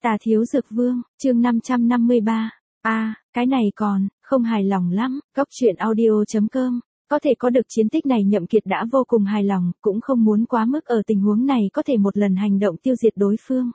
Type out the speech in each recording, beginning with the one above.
Tà Thiếu Dược Vương, chương 553. Cái này còn, không hài lòng lắm, góc truyện audio.com. Có thể có được chiến tích này Nhậm Kiệt đã vô cùng hài lòng, cũng không muốn quá mức ở tình huống này có thể một lần hành động tiêu diệt đối phương.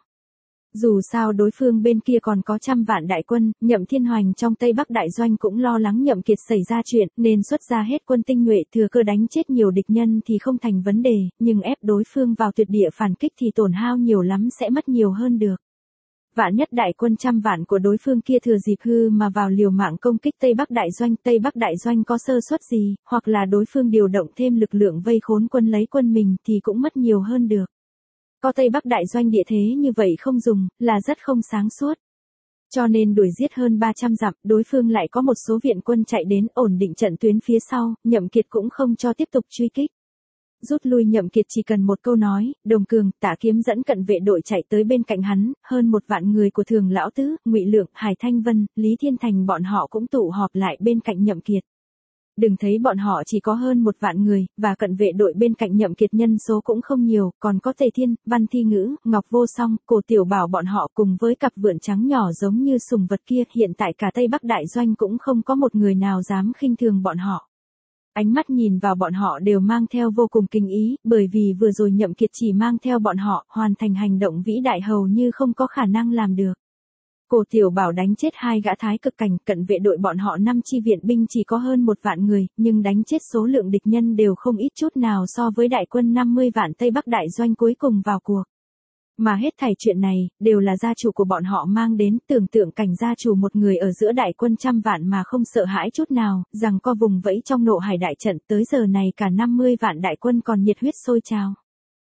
Dù sao đối phương bên kia còn có trăm vạn đại quân, Nhậm Thiên Hoành trong Tây Bắc đại doanh cũng lo lắng Nhậm Kiệt xảy ra chuyện, nên xuất ra hết quân tinh nhuệ thừa cơ đánh chết nhiều địch nhân thì không thành vấn đề, nhưng ép đối phương vào tuyệt địa phản kích thì tổn hao nhiều lắm sẽ mất nhiều hơn được. Vạn nhất đại quân trăm vạn của đối phương kia thừa dịp hư mà vào liều mạng công kích Tây Bắc đại doanh có sơ suất gì, hoặc là đối phương điều động thêm lực lượng vây khốn quân lấy quân mình thì cũng mất nhiều hơn được. Có Tây Bắc đại doanh địa thế như vậy không dùng, là rất không sáng suốt. Cho nên đuổi giết hơn 300 dặm, đối phương lại có một số viện quân chạy đến ổn định trận tuyến phía sau, Nhậm Kiệt cũng không cho tiếp tục truy kích. Rút lui Nhậm Kiệt chỉ cần một câu nói, Đồng Cường, Tạ Kiếm dẫn cận vệ đội chạy tới bên cạnh hắn, hơn 1 vạn người của Thường Lão Tứ, Ngụy Lượng, Hải Thanh Vân, Lý Thiên Thành bọn họ cũng tụ họp lại bên cạnh Nhậm Kiệt. Đừng thấy bọn họ chỉ có hơn 1 vạn người, và cận vệ đội bên cạnh Nhậm Kiệt nhân số cũng không nhiều, còn có Tề Thiên, Văn Thi Ngữ, Ngọc Vô Song, Cổ Tiểu Bảo bọn họ cùng với cặp vượn trắng nhỏ giống như sùng vật kia, hiện tại cả Tây Bắc đại doanh cũng không có một người nào dám khinh thường bọn họ. Ánh mắt nhìn vào bọn họ đều mang theo vô cùng kinh ý, bởi vì vừa rồi Nhậm Kiệt chỉ mang theo bọn họ, hoàn thành hành động vĩ đại hầu như không có khả năng làm được. Cổ Tiểu Bảo đánh chết 2 gã thái cực cảnh, cận vệ đội bọn họ 5 chi viện binh chỉ có hơn 1 vạn người, nhưng đánh chết số lượng địch nhân đều không ít chút nào so với đại quân 50 vạn Tây Bắc đại doanh cuối cùng vào cuộc. Mà hết thảy chuyện này, đều là gia chủ của bọn họ mang đến, tưởng tượng cảnh gia chủ một người ở giữa đại quân trăm vạn mà không sợ hãi chút nào, rằng co vùng vẫy trong nộ hải đại trận, tới giờ này cả 50 vạn đại quân còn nhiệt huyết sôi trào.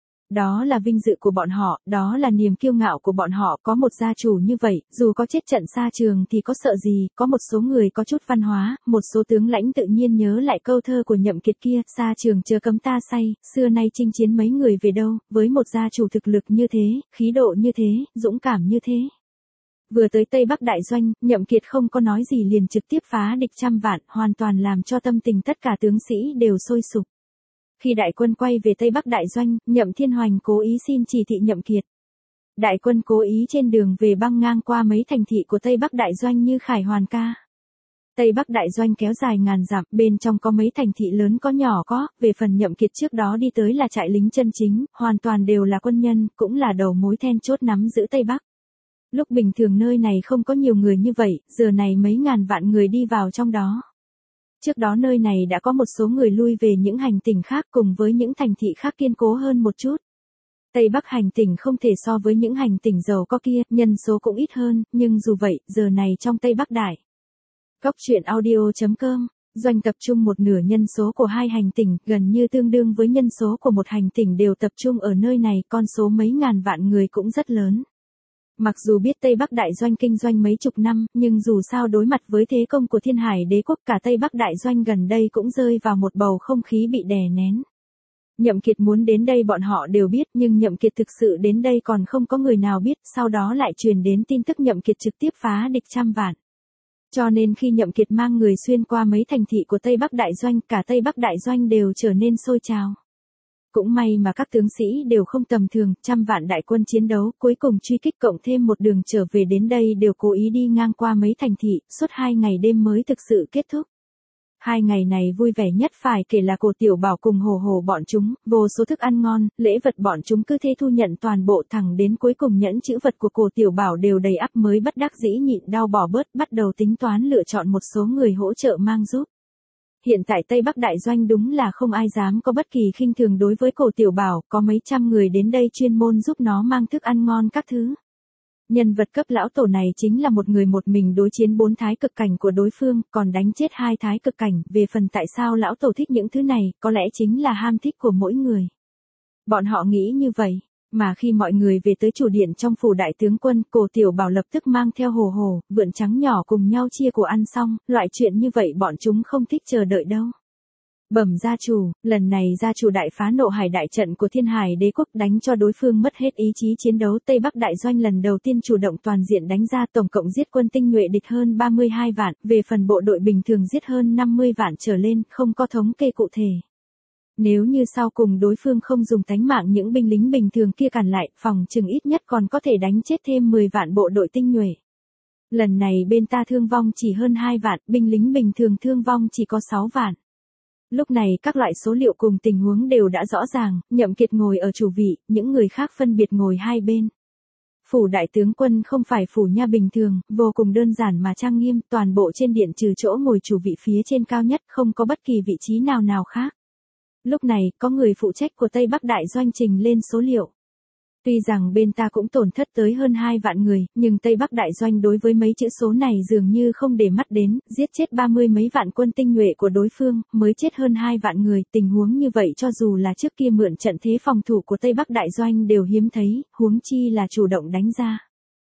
Đó là vinh dự của bọn họ, đó là niềm kiêu ngạo của bọn họ, có một gia chủ như vậy, dù có chết trận xa trường thì có sợ gì, có một số người có chút văn hóa, một số tướng lãnh tự nhiên nhớ lại câu thơ của Nhậm Kiệt kia, xa trường chớ cấm ta say, xưa nay chinh chiến mấy người về đâu, với một gia chủ thực lực như thế, khí độ như thế, dũng cảm như thế. Vừa tới Tây Bắc đại doanh, Nhậm Kiệt không có nói gì liền trực tiếp phá địch trăm vạn, hoàn toàn làm cho tâm tình tất cả tướng sĩ đều sôi sục. Khi đại quân quay về Tây Bắc đại doanh, Nhậm Thiên Hoành cố ý xin chỉ thị Nhậm Kiệt. Đại quân cố ý trên đường về băng ngang qua mấy thành thị của Tây Bắc đại doanh như Khải Hoàn Ca. Tây Bắc đại doanh kéo dài ngàn dặm, bên trong có mấy thành thị lớn có nhỏ có, về phần Nhậm Kiệt trước đó đi tới là trại lính chân chính, hoàn toàn đều là quân nhân, cũng là đầu mối then chốt nắm giữ Tây Bắc. Lúc bình thường nơi này không có nhiều người như vậy, giờ này mấy ngàn vạn người đi vào trong đó. Trước đó nơi này đã có một số người lui về những hành tỉnh khác cùng với những thành thị khác kiên cố hơn một chút. Tây Bắc hành tỉnh không thể so với những hành tỉnh giàu có kia, nhân số cũng ít hơn, nhưng dù vậy, giờ này trong Tây Bắc đại. Góc truyện audio.com, doanh tập trung một nửa nhân số của 2 hành tỉnh, gần như tương đương với nhân số của một hành tỉnh đều tập trung ở nơi này, con số mấy ngàn vạn người cũng rất lớn. Mặc dù biết Tây Bắc đại doanh kinh doanh mấy chục năm, nhưng dù sao đối mặt với thế công của Thiên Hải đế quốc cả Tây Bắc đại doanh gần đây cũng rơi vào một bầu không khí bị đè nén. Nhậm Kiệt muốn đến đây bọn họ đều biết, nhưng Nhậm Kiệt thực sự đến đây còn không có người nào biết, sau đó lại truyền đến tin tức Nhậm Kiệt trực tiếp phá địch trăm vạn. Cho nên khi Nhậm Kiệt mang người xuyên qua mấy thành thị của Tây Bắc đại doanh, cả Tây Bắc đại doanh đều trở nên sôi trào. Cũng may mà các tướng sĩ đều không tầm thường, trăm vạn đại quân chiến đấu, cuối cùng truy kích cộng thêm một đường trở về đến đây đều cố ý đi ngang qua mấy thành thị, suốt 2 ngày đêm mới thực sự kết thúc. 2 ngày này vui vẻ nhất phải kể là Cổ Tiểu Bảo cùng Hồ Hồ bọn chúng, vô số thức ăn ngon, lễ vật bọn chúng cứ thế thu nhận toàn bộ, thẳng đến cuối cùng nhẫn chữ vật của Cổ Tiểu Bảo đều đầy ắp mới bất đắc dĩ nhịn đau bỏ bớt, bắt đầu tính toán lựa chọn một số người hỗ trợ mang giúp. Hiện tại Tây Bắc đại doanh đúng là không ai dám có bất kỳ khinh thường đối với Cổ Tiểu Bảo, có mấy trăm người đến đây chuyên môn giúp nó mang thức ăn ngon các thứ. Nhân vật cấp lão tổ này chính là một người một mình đối chiến 4 thái cực cảnh của đối phương, còn đánh chết 2 thái cực cảnh, về phần tại sao lão tổ thích những thứ này, có lẽ chính là ham thích của mỗi người. Bọn họ nghĩ như vậy. Mà khi mọi người về tới chủ điện trong phủ đại tướng quân, Cổ Tiểu Bảo lập tức mang theo Hồ Hồ, vượn trắng nhỏ cùng nhau chia của ăn xong, loại chuyện như vậy bọn chúng không thích chờ đợi đâu. Bẩm gia chủ, lần này gia chủ đại phá nộ hải đại trận của Thiên Hải đế quốc đánh cho đối phương mất hết ý chí chiến đấu. Tây Bắc đại doanh lần đầu tiên chủ động toàn diện đánh ra, tổng cộng giết quân tinh nhuệ địch hơn 32 vạn, về phần bộ đội bình thường giết hơn 50 vạn trở lên, không có thống kê cụ thể. Nếu như sau cùng đối phương không dùng tánh mạng những binh lính bình thường kia cản lại, phòng chừng ít nhất còn có thể đánh chết thêm 10 vạn bộ đội tinh nhuệ. Lần này bên ta thương vong chỉ hơn 2 vạn, binh lính bình thường thương vong chỉ có 6 vạn. Lúc này các loại số liệu cùng tình huống đều đã rõ ràng, Nhậm Kiệt ngồi ở chủ vị, những người khác phân biệt ngồi hai bên. Phủ đại tướng quân không phải phủ nha bình thường, vô cùng đơn giản mà trang nghiêm, toàn bộ trên điện trừ chỗ ngồi chủ vị phía trên cao nhất không có bất kỳ vị trí nào nào khác. Lúc này, có người phụ trách của Tây Bắc Đại Doanh trình lên số liệu. Tuy rằng bên ta cũng tổn thất tới hơn 2 vạn người, nhưng Tây Bắc Đại Doanh đối với mấy chữ số này dường như không để mắt đến, giết chết 30 mấy vạn quân tinh nhuệ của đối phương, mới chết hơn 2 vạn người, tình huống như vậy cho dù là trước kia mượn trận thế phòng thủ của Tây Bắc Đại Doanh đều hiếm thấy, huống chi là chủ động đánh ra.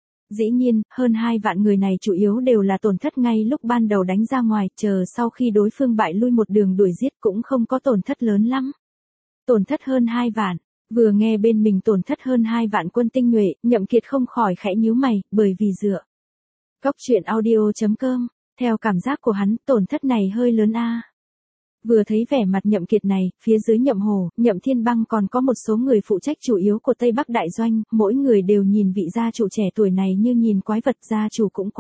Dĩ nhiên, hơn 2 vạn người này chủ yếu đều là tổn thất ngay lúc ban đầu đánh ra ngoài, chờ sau khi đối phương bại lui một đường đuổi giết cũng không có tổn thất lớn lắm. Tổn thất hơn 2 vạn. Vừa nghe bên mình tổn thất hơn 2 vạn quân tinh nhuệ, Nhậm Kiệt không khỏi khẽ nhíu mày, bởi vì dựa. Góc truyện audio.com, theo cảm giác của hắn, tổn thất này hơi lớn a. Vừa thấy vẻ mặt Nhậm Kiệt này, phía dưới Nhậm Hồ, Nhậm Thiên Băng còn có một số người phụ trách chủ yếu của Tây Bắc Đại Doanh, mỗi người đều nhìn vị gia chủ trẻ tuổi này như nhìn quái vật, gia chủ cũng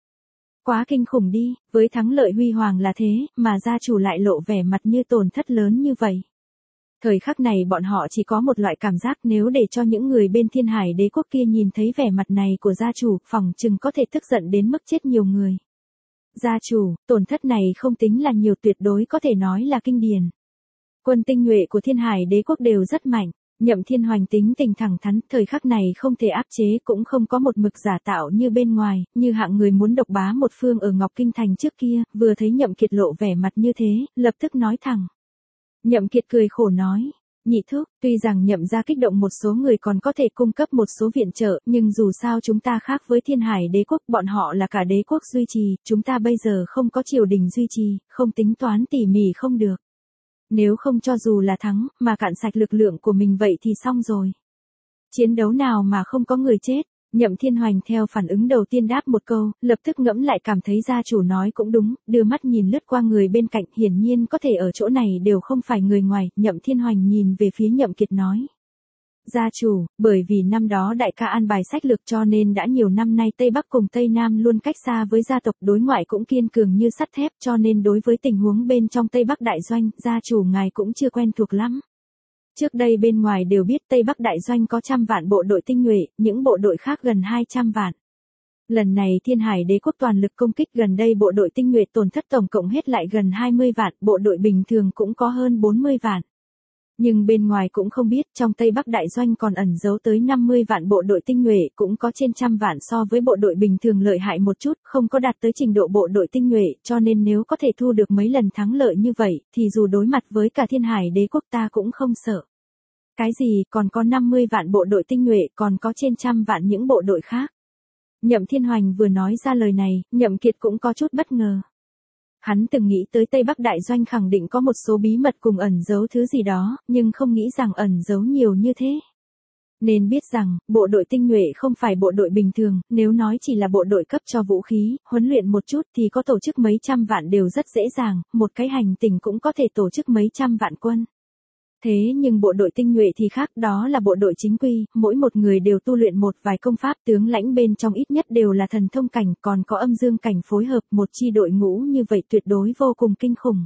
quá kinh khủng đi, với thắng lợi huy hoàng là thế, mà gia chủ lại lộ vẻ mặt như tổn thất lớn như vậy. Thời khắc này bọn họ chỉ có một loại cảm giác, nếu để cho những người bên Thiên Hải Đế quốc kia nhìn thấy vẻ mặt này của gia chủ, phòng chừng có thể tức giận đến mức chết nhiều người. Gia chủ, tổn thất này không tính là nhiều, tuyệt đối có thể nói là kinh điển. Quân tinh nhuệ của Thiên Hải Đế quốc đều rất mạnh, Nhậm Thiên Hoành tính tình thẳng thắn, thời khắc này không thể áp chế, cũng không có một mực giả tạo như bên ngoài, như hạng người muốn độc bá một phương ở Ngọc Kinh Thành trước kia, vừa thấy Nhậm Kiệt lộ vẻ mặt như thế, lập tức nói thẳng. Nhậm Kiệt cười khổ nói, nhị thúc, tuy rằng Nhậm gia kích động một số người còn có thể cung cấp một số viện trợ, nhưng dù sao chúng ta khác với Thiên Hải Đế quốc, bọn họ là cả đế quốc duy trì, chúng ta bây giờ không có triều đình duy trì, không tính toán tỉ mỉ không được. Nếu không cho dù là thắng, mà cạn sạch lực lượng của mình vậy thì xong rồi. Chiến đấu nào mà không có người chết. Nhậm Thiên Hoành theo phản ứng đầu tiên đáp một câu, lập tức ngẫm lại cảm thấy gia chủ nói cũng đúng, đưa mắt nhìn lướt qua người bên cạnh, hiển nhiên có thể ở chỗ này đều không phải người ngoài, Nhậm Thiên Hoành nhìn về phía Nhậm Kiệt nói. Gia chủ, bởi vì năm đó đại ca an bài sách lược cho nên đã nhiều năm nay Tây Bắc cùng Tây Nam luôn cách xa với gia tộc, đối ngoại cũng kiên cường như sắt thép, cho nên đối với tình huống bên trong Tây Bắc Đại Doanh, gia chủ ngài cũng chưa quen thuộc lắm. Trước đây bên ngoài đều biết Tây Bắc Đại Doanh có 100 vạn bộ đội tinh nhuệ, những bộ đội khác gần 200 vạn. Lần này Thiên Hải Đế quốc toàn lực công kích, gần đây bộ đội tinh nhuệ tổn thất tổng cộng hết lại gần 20 vạn, bộ đội bình thường cũng có hơn 40 vạn. Nhưng bên ngoài cũng không biết, trong Tây Bắc Đại Doanh còn ẩn giấu tới 50 vạn bộ đội tinh nhuệ, cũng có trên 100 vạn so với bộ đội bình thường lợi hại một chút, không có đạt tới trình độ bộ đội tinh nhuệ, cho nên nếu có thể thu được mấy lần thắng lợi như vậy, thì dù đối mặt với cả Thiên Hải Đế quốc ta cũng không sợ. Cái gì, còn có 50 vạn bộ đội tinh nhuệ, còn có trên 100 vạn những bộ đội khác. Nhậm Thiên Hoành vừa nói ra lời này, Nhậm Kiệt cũng có chút bất ngờ. Hắn từng nghĩ tới Tây Bắc Đại Doanh khẳng định có một số bí mật cùng ẩn giấu thứ gì đó, nhưng không nghĩ rằng ẩn giấu nhiều như thế. Nên biết rằng, bộ đội tinh nhuệ không phải bộ đội bình thường, nếu nói chỉ là bộ đội cấp cho vũ khí, huấn luyện một chút thì có tổ chức mấy trăm vạn đều rất dễ dàng, một cái hành tinh cũng có thể tổ chức mấy trăm vạn quân. Thế nhưng bộ đội tinh nhuệ thì khác, đó là bộ đội chính quy, mỗi một người đều tu luyện một vài công pháp, tướng lãnh bên trong ít nhất đều là thần thông cảnh, còn có âm dương cảnh phối hợp, một chi đội ngũ như vậy tuyệt đối vô cùng kinh khủng.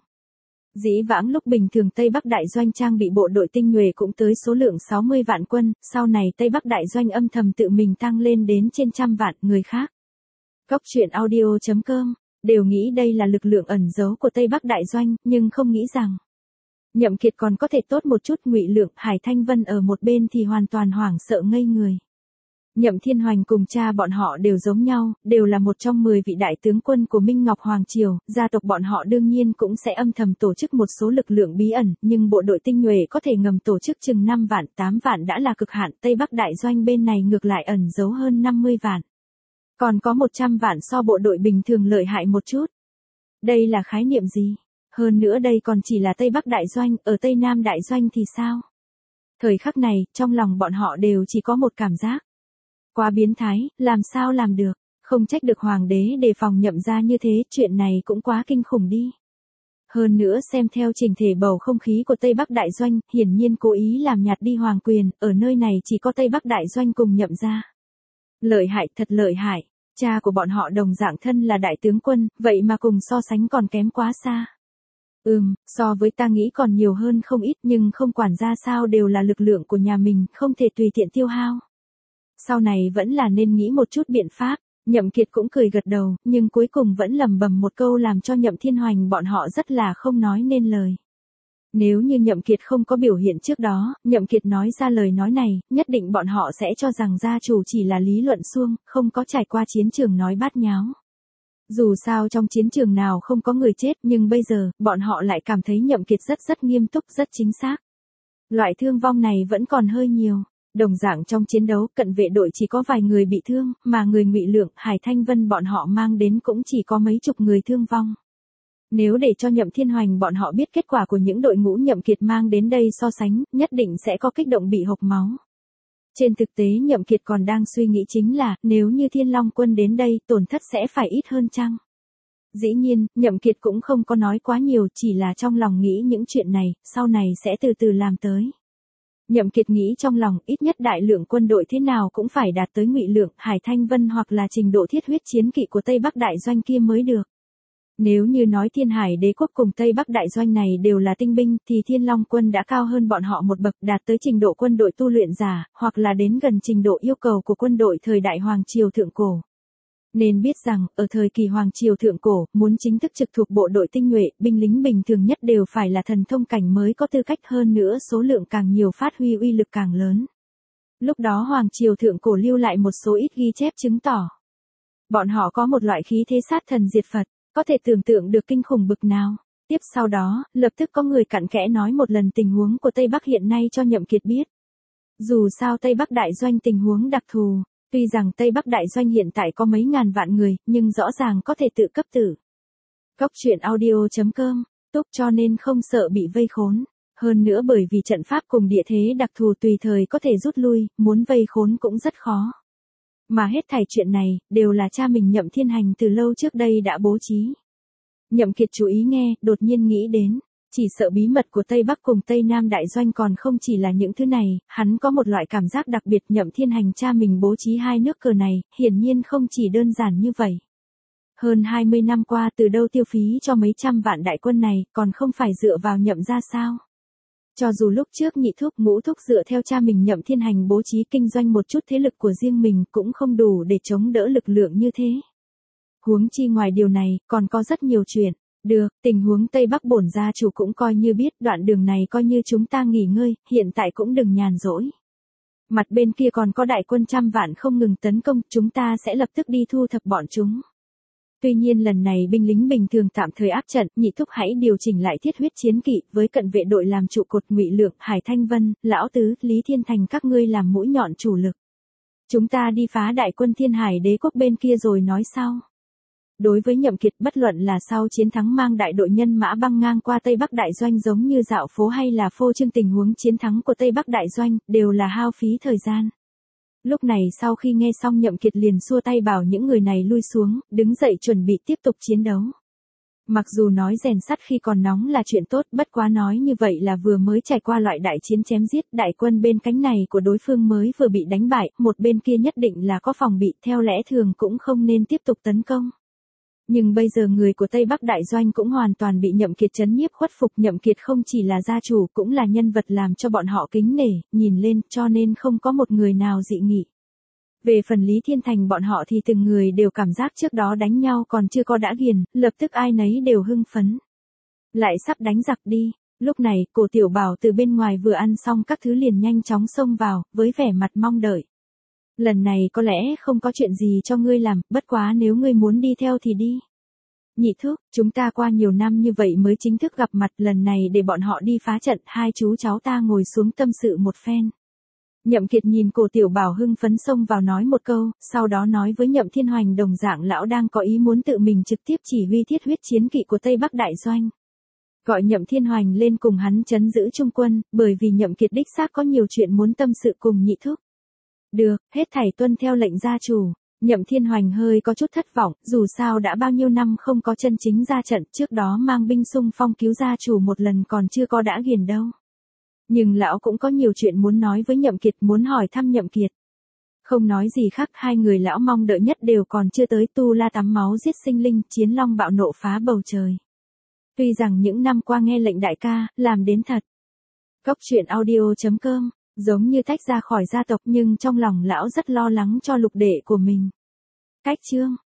Dĩ vãng lúc bình thường Tây Bắc Đại Doanh trang bị bộ đội tinh nhuệ cũng tới số lượng 60 vạn quân, sau này Tây Bắc Đại Doanh âm thầm tự mình tăng lên đến trên 100 vạn người khác. Góc truyện audio.com, đều nghĩ đây là lực lượng ẩn giấu của Tây Bắc Đại Doanh, nhưng không nghĩ rằng Nhậm Kiệt còn có thể tốt một chút. Ngụy Lượng, Hải Thanh Vân ở một bên thì hoàn toàn hoảng sợ ngây người. Nhậm Thiên Hoành cùng cha bọn họ đều giống nhau, đều là một trong 10 vị đại tướng quân của Minh Ngọc Hoàng Triều, gia tộc bọn họ đương nhiên cũng sẽ âm thầm tổ chức một số lực lượng bí ẩn, nhưng bộ đội tinh nhuệ có thể ngầm tổ chức chừng 5 vạn, 8 vạn đã là cực hạn, Tây Bắc Đại Doanh bên này ngược lại ẩn giấu hơn 50 vạn. Còn có 100 vạn so bộ đội bình thường lợi hại một chút. Đây là khái niệm gì? Hơn nữa đây còn chỉ là Tây Bắc Đại Doanh, ở Tây Nam Đại Doanh thì sao? Thời khắc này, trong lòng bọn họ đều chỉ có một cảm giác. Quá biến thái, làm sao làm được, không trách được hoàng đế đề phòng Nhậm gia như thế, chuyện này cũng quá kinh khủng đi. Hơn nữa xem theo trình thể bầu không khí của Tây Bắc Đại Doanh, hiển nhiên cố ý làm nhạt đi hoàng quyền, ở nơi này chỉ có Tây Bắc Đại Doanh cùng Nhậm gia. Lợi hại, thật lợi hại, cha của bọn họ đồng dạng thân là đại tướng quân, vậy mà cùng so sánh còn kém quá xa. So với ta nghĩ còn nhiều hơn không ít nhưng không quản ra sao đều là lực lượng của nhà mình, không thể tùy tiện tiêu hao. Sau này vẫn là nên nghĩ một chút biện pháp. Nhậm Kiệt cũng cười gật đầu, nhưng cuối cùng vẫn lẩm bẩm một câu làm cho Nhậm Thiên Hoành bọn họ rất là không nói nên lời. Nếu như Nhậm Kiệt không có biểu hiện trước đó, Nhậm Kiệt nói ra lời nói này, nhất định bọn họ sẽ cho rằng gia chủ chỉ là lý luận suông, không có trải qua chiến trường nói bát nháo. Dù sao trong chiến trường nào không có người chết nhưng bây giờ, bọn họ lại cảm thấy Nhậm Kiệt rất nghiêm túc, rất chính xác. Loại thương vong này vẫn còn hơi nhiều. Đồng dạng trong chiến đấu, cận vệ đội chỉ có vài người bị thương, mà người Ngụy Lượng, Hải Thanh Vân bọn họ mang đến cũng chỉ có mấy chục người thương vong. Nếu để cho Nhậm Thiên Hoành bọn họ biết kết quả của những đội ngũ Nhậm Kiệt mang đến đây so sánh, nhất định sẽ có kích động bị hộc máu. Trên thực tế Nhậm Kiệt còn đang suy nghĩ chính là, nếu như Thiên Long quân đến đây, tổn thất sẽ phải ít hơn chăng? Dĩ nhiên, Nhậm Kiệt cũng không có nói quá nhiều, chỉ là trong lòng nghĩ những chuyện này, sau này sẽ từ từ làm tới. Nhậm Kiệt nghĩ trong lòng, ít nhất đại lượng quân đội thế nào cũng phải đạt tới Ngụy Lượng, Hải Thanh Vân hoặc là trình độ thiết huyết chiến kỵ của Tây Bắc Đại Doanh kia mới được. Nếu như nói Thiên Hải Đế quốc cùng Tây Bắc Đại Doanh này đều là tinh binh, thì Thiên Long quân đã cao hơn bọn họ một bậc, đạt tới trình độ quân đội tu luyện giả, hoặc là đến gần trình độ yêu cầu của quân đội thời đại Hoàng Triều Thượng Cổ. Nên biết rằng, ở thời kỳ Hoàng Triều Thượng Cổ, muốn chính thức trực thuộc bộ đội tinh nhuệ, binh lính bình thường nhất đều phải là thần thông cảnh mới có tư cách, hơn nữa số lượng càng nhiều phát huy uy lực càng lớn. Lúc đó Hoàng Triều Thượng Cổ lưu lại một số ít ghi chép chứng tỏ. Bọn họ có một loại khí thế sát thần diệt Phật, có thể tưởng tượng được kinh khủng bực nào. Tiếp sau đó, lập tức có người cặn kẽ nói một lần tình huống của Tây Bắc hiện nay cho Nhậm Kiệt biết. Dù sao Tây Bắc Đại Doanh tình huống đặc thù. Tuy rằng Tây Bắc Đại Doanh hiện tại có mấy ngàn vạn người, nhưng rõ ràng có thể tự cấp tử. Góc truyện audio.com, túc cho nên không sợ bị vây khốn. Hơn nữa bởi vì trận pháp cùng địa thế đặc thù tùy thời có thể rút lui, muốn vây khốn cũng rất khó. Mà hết thảy chuyện này, đều là cha mình Nhậm Thiên Hành từ lâu trước đây đã bố trí. Nhậm Kiệt chú ý nghe, đột nhiên nghĩ đến. Chỉ sợ bí mật của Tây Bắc cùng Tây Nam Đại Doanh còn không chỉ là những thứ này, hắn có một loại cảm giác đặc biệt Nhậm Thiên Hành cha mình bố trí hai nước cờ này, hiển nhiên không chỉ đơn giản như vậy. Hơn 20 năm qua từ đâu tiêu phí cho mấy trăm vạn đại quân này, còn không phải dựa vào Nhậm gia sao? Cho dù lúc trước nhị thúc ngũ thúc dựa theo cha mình Nhậm Thiên Hành bố trí kinh doanh một chút thế lực của riêng mình cũng không đủ để chống đỡ lực lượng như thế. Huống chi ngoài điều này, còn có rất nhiều chuyện. Được, tình huống Tây Bắc bổn gia chủ cũng coi như biết, đoạn đường này coi như chúng ta nghỉ ngơi, hiện tại cũng đừng nhàn rỗi. Mặt bên kia còn có đại quân trăm vạn không ngừng tấn công, chúng ta sẽ lập tức đi thu thập bọn chúng. Tuy nhiên lần này binh lính bình thường tạm thời áp trận, nhị thúc hãy điều chỉnh lại thiết huyết chiến kỵ, với cận vệ đội làm trụ cột, Ngụy Lượng, Hải Thanh Vân, Lão Tứ, Lý Thiên Thành các ngươi làm mũi nhọn chủ lực. Chúng ta đi phá đại quân Thiên Hải Đế quốc bên kia rồi nói sau. Đối với Nhậm Kiệt, bất luận là sau chiến thắng mang đại đội nhân mã băng ngang qua Tây Bắc Đại Doanh giống như dạo phố hay là phô trương tình huống chiến thắng của Tây Bắc Đại Doanh, đều là hao phí thời gian. Lúc này sau khi nghe xong Nhậm Kiệt liền xua tay bảo những người này lui xuống, đứng dậy chuẩn bị tiếp tục chiến đấu. Mặc dù nói rèn sắt khi còn nóng là chuyện tốt, bất quá nói như vậy là vừa mới trải qua loại đại chiến chém giết, đại quân bên cánh này của đối phương mới vừa bị đánh bại, một bên kia nhất định là có phòng bị, theo lẽ thường cũng không nên tiếp tục tấn công. Nhưng bây giờ người của Tây Bắc Đại Doanh cũng hoàn toàn bị Nhậm Kiệt trấn nhiếp khuất phục, Nhậm Kiệt không chỉ là gia chủ cũng là nhân vật làm cho bọn họ kính nể, nhìn lên, cho nên không có một người nào dị nghị. Về phần Lý Thiên Thành bọn họ thì từng người đều cảm giác trước đó đánh nhau còn chưa có đã ghiền, lập tức ai nấy đều hưng phấn. Lại sắp đánh giặc đi, lúc này Cổ Tiểu Bảo từ bên ngoài vừa ăn xong các thứ liền nhanh chóng xông vào, với vẻ mặt mong đợi. Lần này có lẽ không có chuyện gì cho ngươi làm, bất quá nếu ngươi muốn đi theo thì đi. Nhị thúc, chúng ta qua nhiều năm như vậy mới chính thức gặp mặt, lần này để bọn họ đi phá trận, hai chú cháu ta ngồi xuống tâm sự một phen. Nhậm Kiệt nhìn Cổ Tiểu Bảo hưng phấn xông vào nói một câu, sau đó nói với Nhậm Thiên Hoành đồng dạng lão đang có ý muốn tự mình trực tiếp chỉ huy thiết huyết chiến kỵ của Tây Bắc Đại Doanh. Gọi Nhậm Thiên Hoành lên cùng hắn trấn giữ trung quân, bởi vì Nhậm Kiệt đích xác có nhiều chuyện muốn tâm sự cùng nhị thúc. Được, hết thảy tuân theo lệnh gia chủ. Nhậm Thiên Hoành hơi có chút thất vọng, dù sao đã bao nhiêu năm không có chân chính ra trận, trước đó mang binh xung phong cứu gia chủ một lần còn chưa có đã ghiền đâu. Nhưng lão cũng có nhiều chuyện muốn nói với Nhậm Kiệt, muốn hỏi thăm Nhậm Kiệt. Không nói gì khác, hai người lão mong đợi nhất đều còn chưa tới. Tu La tắm máu giết sinh linh, Chiến Long bạo nộ phá bầu trời. Tuy rằng những năm qua nghe lệnh đại ca, làm đến thật. Cốc truyện audio.com, giống như tách ra khỏi gia tộc nhưng trong lòng lão rất lo lắng cho lục đệ của mình. Cách chương